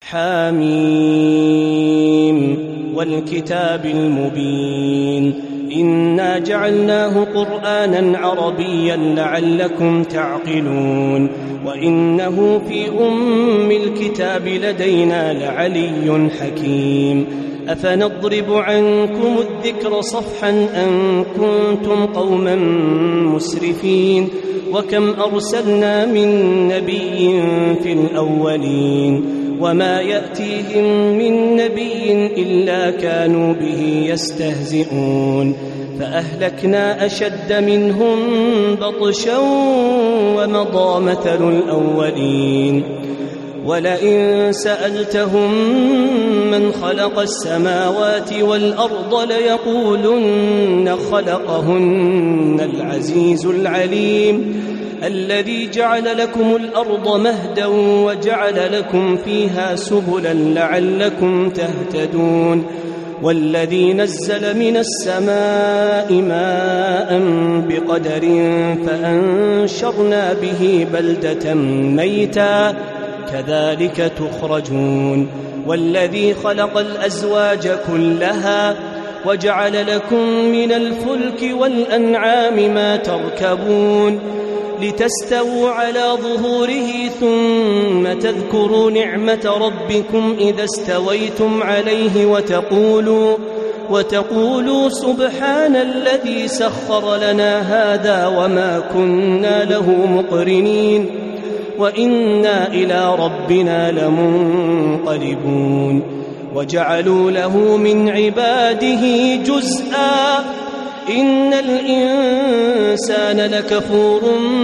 حميم والكتاب المبين إنا جعلناه قرآنا عربيا لعلكم تعقلون وإنه في أم الكتاب لدينا لعلي حكيم أفنضرب عنكم الذكر صفحا أن كنتم قوما مسرفين وكم أرسلنا من نبي في الأولين وما يأتيهم من نبي إلا كانوا به يستهزئون فأهلكنا أشد منهم بطشا ومضى مثل الأولين ولئن سألتهم من خلق السماوات والأرض ليقولن خلقهن العزيز العليم الذي جعل لكم الأرض مهدا وجعل لكم فيها سبلا لعلكم تهتدون والذي نزل من السماء ماء بقدر فأنشرنا به بلدة ميتا كذلك تخرجون والذي خلق الأزواج كلها وجعل لكم من الفلك والأنعام ما تركبون لتستووا على ظهوره ثم تذكروا نعمة ربكم إذا استويتم عليه وتقولوا سبحان الذي سخر لنا هذا وما كنا له مقرنين وإنا إلى ربنا لمنقلبون وجعلوا له من عباده جزءا إن الإنسان لكفور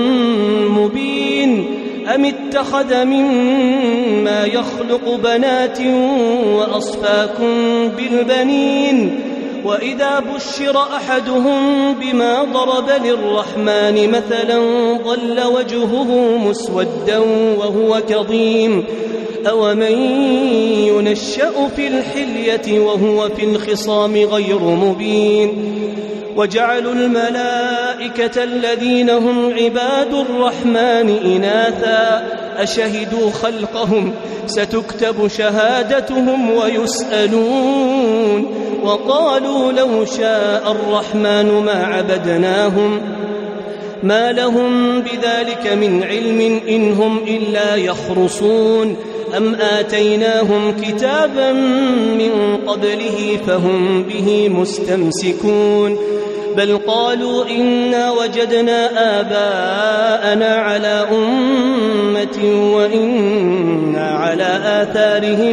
مبين أم اتخذ مما يخلق بنات وأصفاكم بالبنين وإذا بشر أحدهم بما ضرب للرحمن مثلا ظل وجهه مسودا وهو كظيم أومن ينشأ في الحلية وهو في الخصام غير مبين وجعلوا الملائكة الذين هم عباد الرحمن إناثا أشهدوا خلقهم ستكتب شهادتهم ويسألون وقالوا لو شاء الرحمن ما عبدناهم ما لهم بذلك من علم إن هم إلا يخرصون أم آتيناهم كتابا من قبله فهم به مستمسكون بل قالوا إنا وجدنا آباءنا على أمة وإنا على آثارهم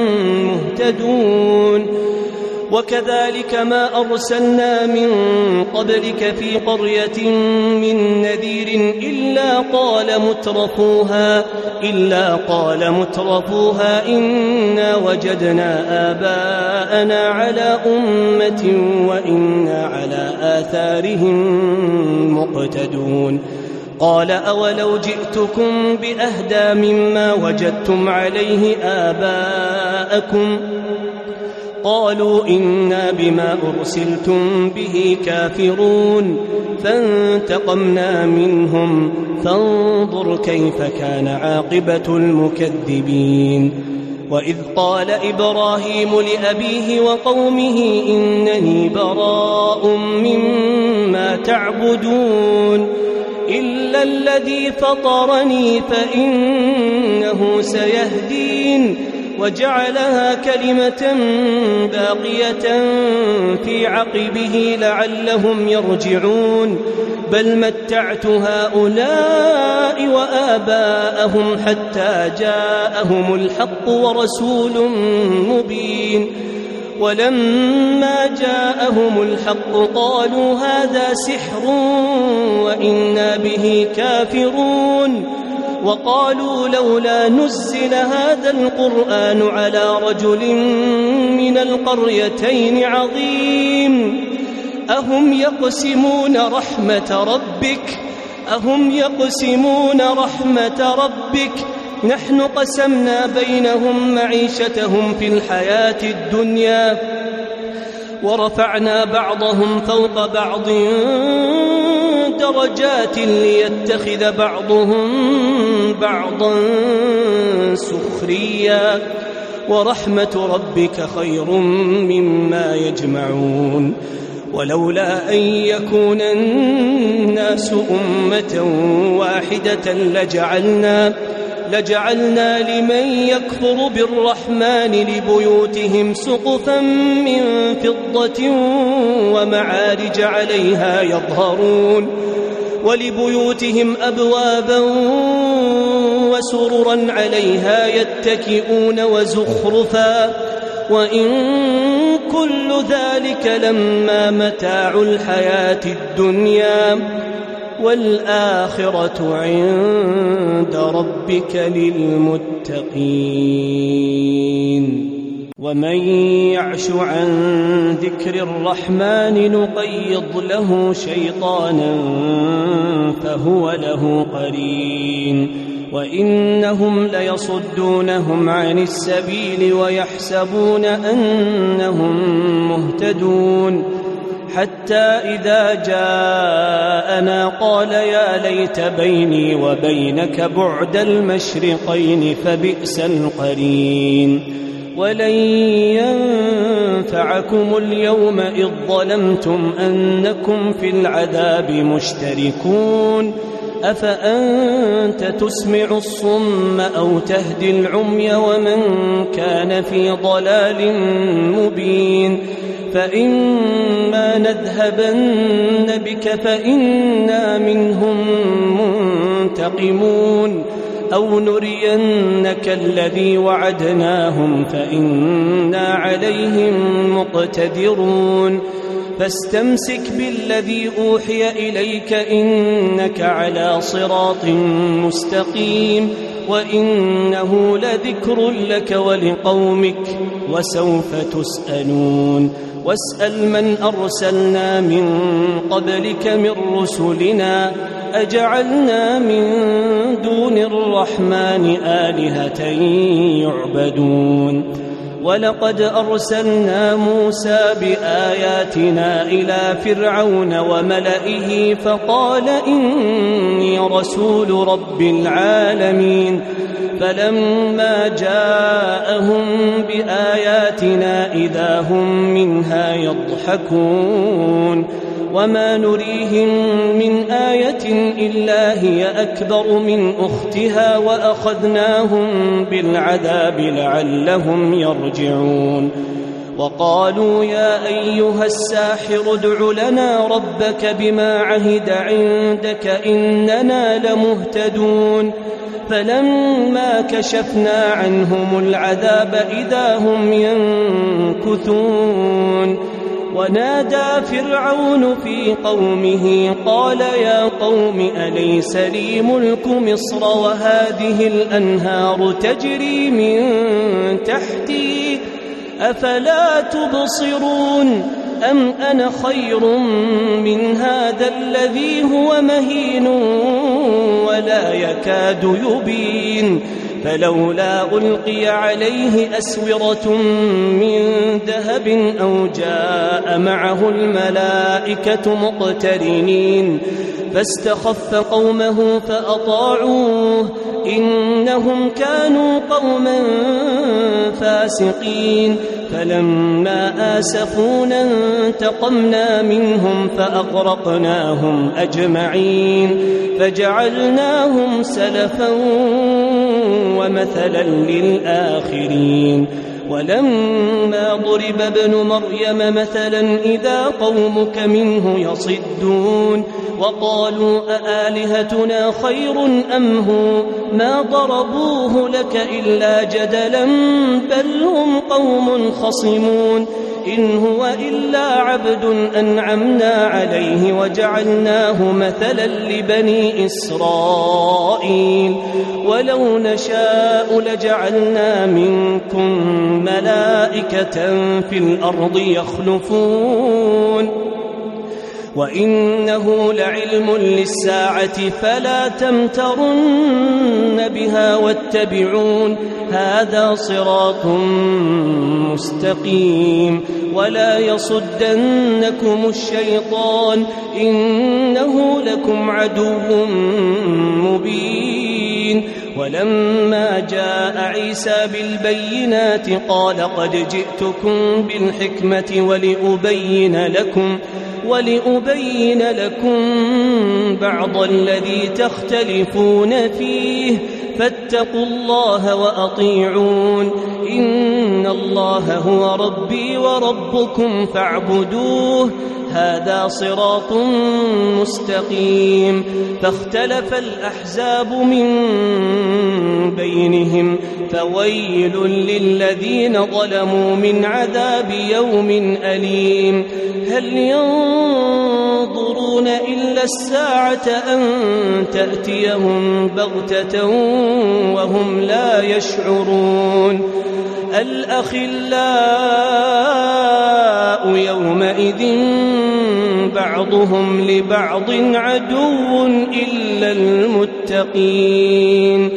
مهتدون وكذلك ما أرسلنا من قبلك في قرية من نذير إلا قال مترفوها إنا وجدنا آباءنا على أمة وإنا على آثارهم مقتدون قال أولو جئتكم بأهدى مما وجدتم عليه آباءكم قالوا إنا بما أرسلتم به كافرون فانتقمنا منهم فانظر كيف كان عاقبة المكذبين وإذ قال إبراهيم لأبيه وقومه إنني براء مما تعبدون إلا الذي فطرني فإنه سيهدين وجعلها كلمة باقية في عقبه لعلهم يرجعون بل متعت هؤلاء وآباءهم حتى جاءهم الحق ورسول مبين ولما جاءهم الحق قالوا هذا سحر وإنا به كافرون وقالوا لولا نزل هذا القرآن على رجل من القريتين عظيم أهم يقسمون رحمة ربك نحن قسمنا بينهم معيشتهم في الحياة الدنيا ورفعنا بعضهم فوق بعض درجات ليتخذ بعضهم بعضا سخريا ورحمة ربك خير مما يجمعون ولولا أن يكون الناس أمة واحدة لجعلنا لمن يكفر بالرحمن لبيوتهم سقفا من فضة ومعارج عليها يظهرون ولبيوتهم أبوابا وسررا عليها يتكئون وزخرفا وإن كل ذلك لما متاع الحياة الدنيا والآخرة عند ربك للمتقين ومن يعش عن ذكر الرحمن نقيض له شيطانا فهو له قرين وإنهم ليصدونهم عن السبيل ويحسبون أنهم مهتدون حتى إذا جاءنا قال يا ليت بيني وبينك بعد المشرقين فبئس القرين ولن ينفعكم اليوم إذ ظلمتم أنكم في العذاب مشتركون أفأنت تسمع الصم أو تهدي العمي ومن كان في ضلال مبين فإما نذهبن بك فإنا منهم منتقمون أو نرينك الذي وعدناهم فإنا عليهم مقتدرون فاستمسك بالذي أوحي إليك إنك على صراط مستقيم وإنه لذكر لك ولقومك وسوف تسألون واسأل من أرسلنا من قبلك من رسلنا أجعلنا من دون الرحمن آلهة يعبدون ولقد أرسلنا موسى بآياتنا إلى فرعون وملئه فقال إني رسول رب العالمين فلما جاءهم بآياتنا إذا هم منها يضحكون وما نريهم من آية إلا هي أكبر من أختها وأخذناهم بالعذاب لعلهم يرجعون وقالوا يا أيها الساحر ادع لنا ربك بما عهد عندك إننا لمهتدون فلما كشفنا عنهم العذاب إذا هم ينكثون ونادى فرعون في قومه قال يا قوم أليس لي ملك مصر وهذه الأنهار تجري من تحتي أفلا تبصرون أم أنا خير من هذا الذي هو مهين ولا يكاد يبين فلولا ألقي عليه أسورة من ذهب أو جاء معه الملائكة مقترنين فاستخف قومه فأطاعوه إنهم كانوا قوما فاسقين فلما آسفونا انتقمنا منهم فأغرقناهم أجمعين فجعلناهم سلفا ومثلا للآخرين ولما ضرب ابن مريم مثلا إذا قومك منه يصدون وقالوا أآلهتنا خير أم هو ما ضربوه لك إلا جدلا بل هم قوم خصمون إن هو إلا عبد أنعمنا عليه وجعلناه مثلا لبني إسرائيل ولو نشاء لجعلنا منكم ملائكة في الأرض يخلفون وإنه لعلم للساعة فلا تمترن بها واتبعون هذا صراط مستقيم ولا يصدنكم الشيطان إنه لكم عدو مبين مبين. ولما جاء عيسى بالبينات قال قد جئتكم بالحكمة ولأبين لكم بعض الذي تختلفون فيه فاتقوا الله وأطيعون. إن الله هو ربي وربكم فاعبدوه هذا صراط مستقيم. فاختلف الأحزاب من بينهم فويل للذين ظلموا من عذاب يوم أليم. هل ينظرون إلا الساعة أن تأتيهم بغتة وهم لا يشعرون. الأخلاء يومئذ بعضهم لبعض عدو إلا المتقين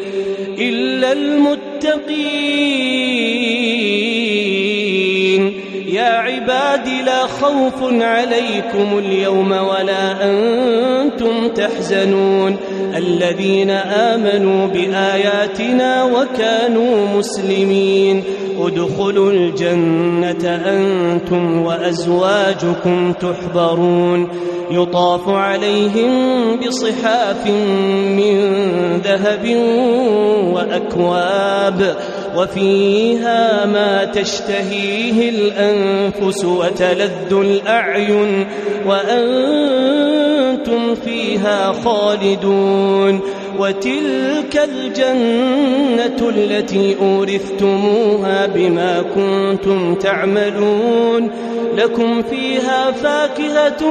يا عباد لا خوف عليكم اليوم ولا أنتم تحزنون الذين آمنوا بآياتنا وكانوا مسلمين ادخلوا الجنة أنتم وأزواجكم تحبرون يطاف عليهم بصحاف من ذهب وأكواب وفيها ما تشتهيه الأنفس وتلذ الأعين وأنتم فيها خالدون. وتلك الجنة التي أورثتموها بما كنتم تعملون لكم فيها فاكهة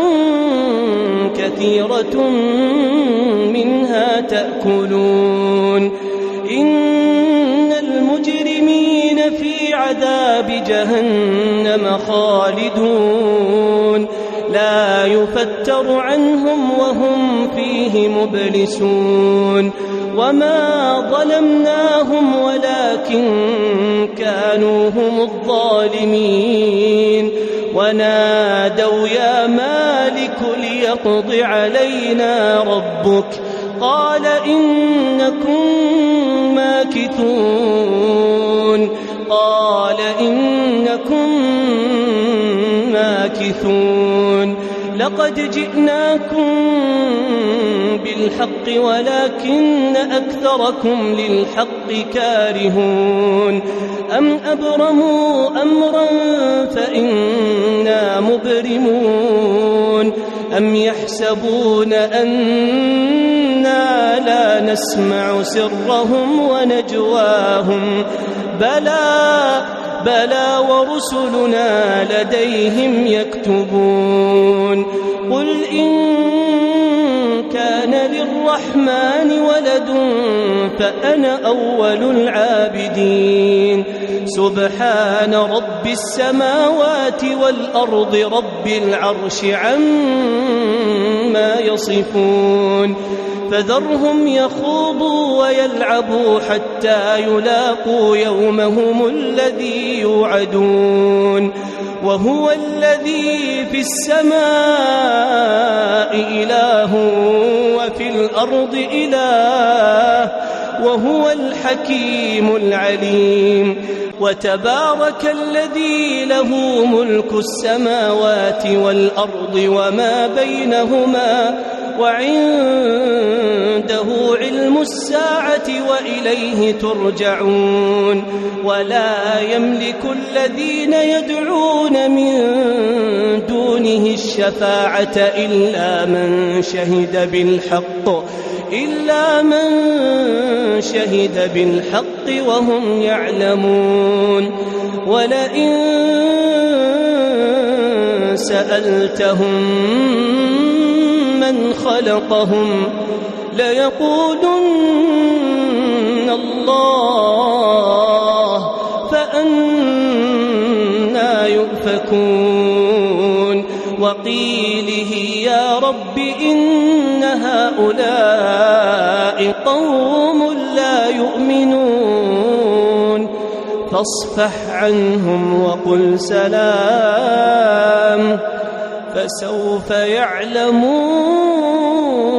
كثيرة منها تأكلون. إن المجرمين في عذاب جهنم خالدون لا يفتر عنهم وهم فيه مبلسون. وما ظلمناهم ولكن كانوا هم الظالمين. ونادوا يا مالك ليقض علينا ربك قال إنكم ماكثون لقد جئناكم بالحق ولكن أكثركم للحق كارهون. أم أبرموا أمرا فإنا مبرمون أم يحسبون أنا لا نسمع سرهم ونجواهم بلى ورسلنا لديهم يكتبون. قل إن كان للرحمن ولد فأنا أول العابدين. سبحان رب السماوات والأرض رب العرش عما يصفون. فذرهم يخوضوا ويلعبوا حتى يلاقوا يومهم الذي يوعدون. وهو الذي في السماء إله وفي الأرض إله وهو الحكيم العليم. وتبارك الذي له ملك السماوات والأرض وما بينهما وعنده علم الساعة وإليه ترجعون. ولا يملك الذين يدعون من دونه الشفاعة إلا من شهد بالحق وهم يعلمون. ولئن سألتهم من خلقهم ليقولن الله فأنى يؤفكون. وقيله يا رب إن هؤلاء قوم لا يؤمنون فاصفح عنهم وقل سلام فسوف يعلمون.